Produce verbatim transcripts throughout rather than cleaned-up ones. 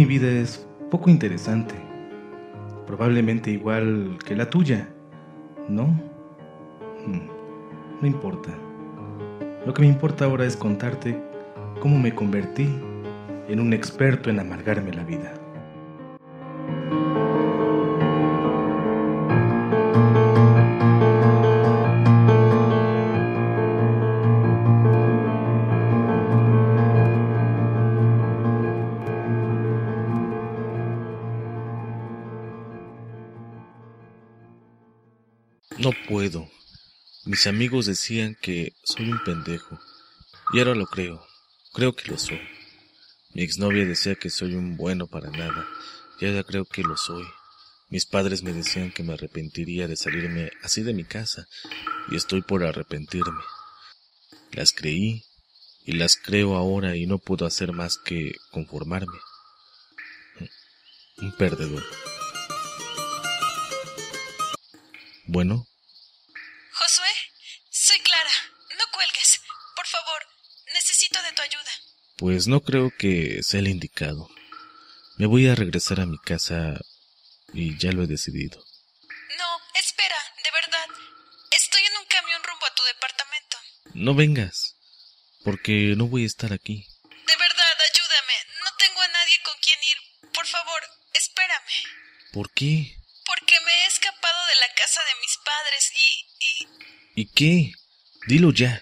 vida es poco interesante, probablemente igual que la tuya, ¿no? No importa. Lo que me importa ahora es contarte cómo me convertí en un experto en amargarme la vida. No puedo. Mis amigos decían que soy un pendejo. Y ahora lo creo. Creo que lo soy. Mi exnovia decía que soy un bueno para nada. Y ahora creo que lo soy. Mis padres me decían que me arrepentiría de salirme así de mi casa. Y estoy por arrepentirme. Las creí y las creo ahora y no puedo hacer más que conformarme. Un perdedor. Bueno. Josué, soy Clara. No cuelgues. Por favor, necesito de tu ayuda. Pues no creo que sea el indicado. Me voy a regresar a mi casa y ya lo he decidido. No, espera, de verdad. Estoy en un camión rumbo a tu departamento. No vengas, porque no voy a estar aquí. De verdad, ayúdame. No tengo a nadie con quien ir. Por favor, espérame. ¿Por qué? Porque me he escapado de la casa de mis padres y... y... ¿Y qué? Dilo ya.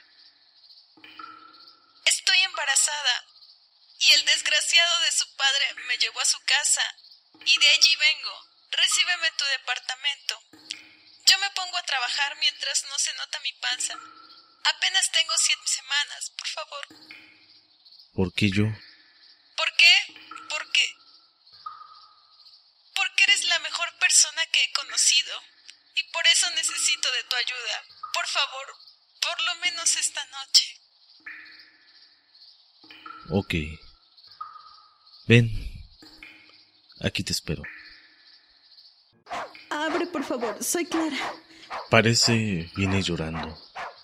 Estoy embarazada. Y el desgraciado de su padre me llevó a su casa. Y de allí vengo. Recíbeme en tu departamento. Yo me pongo a trabajar mientras no se nota mi panza. Apenas tengo siete semanas, por favor. ¿Por qué yo? ¿Por qué? Porque... Porque eres la mejor persona que he conocido. Y por eso necesito de tu ayuda. Por favor, por lo menos esta noche. Ok. Ven. Aquí te espero. Abre, por favor. Soy Clara. Parece viene llorando.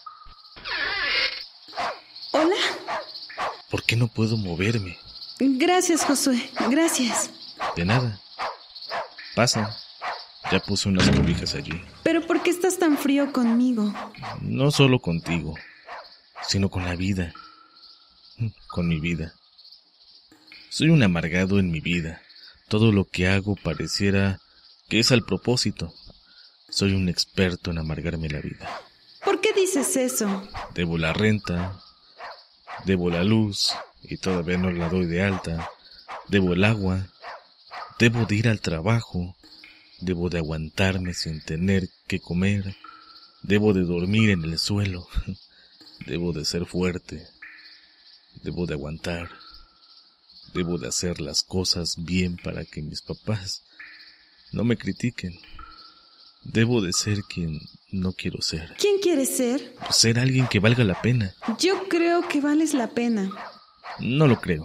¿Hola? ¿Por qué no puedo moverme? Gracias, Josué. Gracias. De nada. Pasa. Ya puse unas cobijas allí. ¿Pero por qué estás tan frío conmigo? No solo contigo, sino con la vida. Con mi vida. Soy un amargado en mi vida. Todo lo que hago pareciera que es al propósito. Soy un experto en amargarme la vida. ¿Por qué dices eso? Debo la renta, debo la luz y todavía no la doy de alta. Debo el agua, debo de ir al trabajo, debo de aguantarme sin tener que comer, debo de dormir en el suelo, debo de ser fuerte, debo de aguantar, debo de hacer las cosas bien para que mis papás no me critiquen. Debo de ser quien no quiero ser. ¿Quién quieres ser? Ser alguien que valga la pena. Yo creo que vales la pena. No lo creo.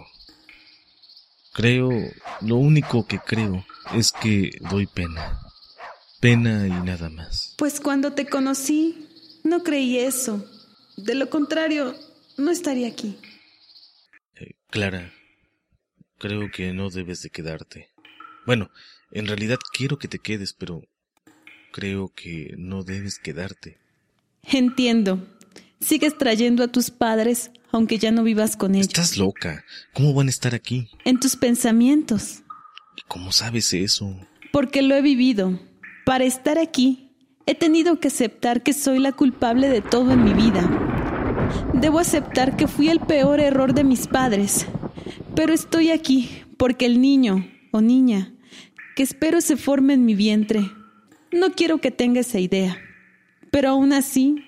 Creo, lo único que creo es que doy pena. Pena y nada más. Pues cuando te conocí, no creí eso. De lo contrario, no estaría aquí. Eh, Clara, creo que no debes de quedarte. Bueno, en realidad quiero que te quedes, pero creo que no debes quedarte. Entiendo. Sigues trayendo a tus padres, aunque ya no vivas con ellos. Estás loca. ¿Cómo van a estar aquí? En tus pensamientos. ¿Y cómo sabes eso? Porque lo he vivido. Para estar aquí, he tenido que aceptar que soy la culpable de todo en mi vida. Debo aceptar que fui el peor error de mis padres. Pero estoy aquí porque el niño o niña que espero se forme en mi vientre. No quiero que tenga esa idea, pero aún así,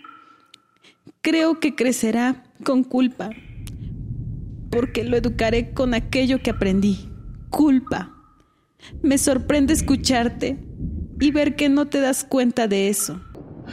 creo que crecerá con culpa, porque lo educaré con aquello que aprendí, culpa. Me sorprende escucharte y ver que no te das cuenta de eso.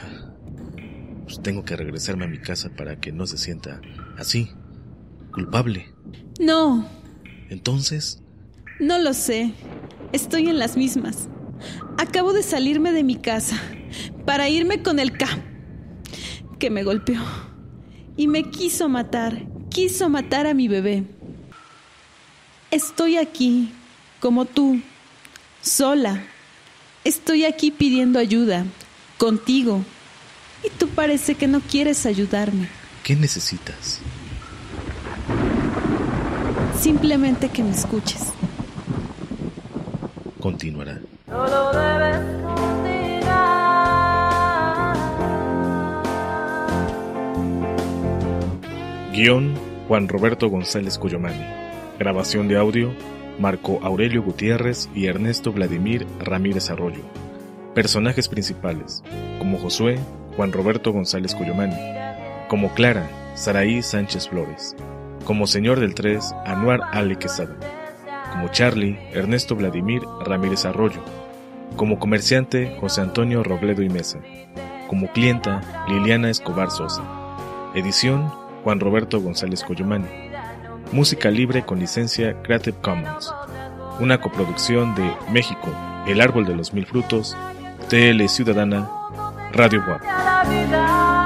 Pues tengo que regresarme a mi casa para que no se sienta así, culpable. No. ¿Entonces? No lo sé, estoy en las mismas. Acabo de salirme de mi casa para irme con el K, que me golpeó y me quiso matar, quiso matar a mi bebé. Estoy aquí como tú, sola. Estoy aquí pidiendo ayuda, contigo, y tú parece que no quieres ayudarme. ¿Qué necesitas? Simplemente que me escuches. Continuará. Solo debes continuar. Guión: Juan Roberto González Cuyomani. Grabación de audio: Marco Aurelio Gutiérrez y Ernesto Vladimir Ramírez Arroyo. Personajes principales: como Josué, Juan Roberto González Cuyomani; como Clara, Saraí Sánchez Flores; como Señor del Tres, Anuar Ale Quesada; como Charlie, Ernesto Vladimir Ramírez Arroyo; como comerciante, José Antonio Robledo y Mesa; como clienta, Liliana Escobar Sosa. Edición: Juan Roberto González Cuyomani. Música libre con licencia Creative Commons. Una coproducción de México, El Árbol de los Mil Frutos, T L Ciudadana, Radio W A P.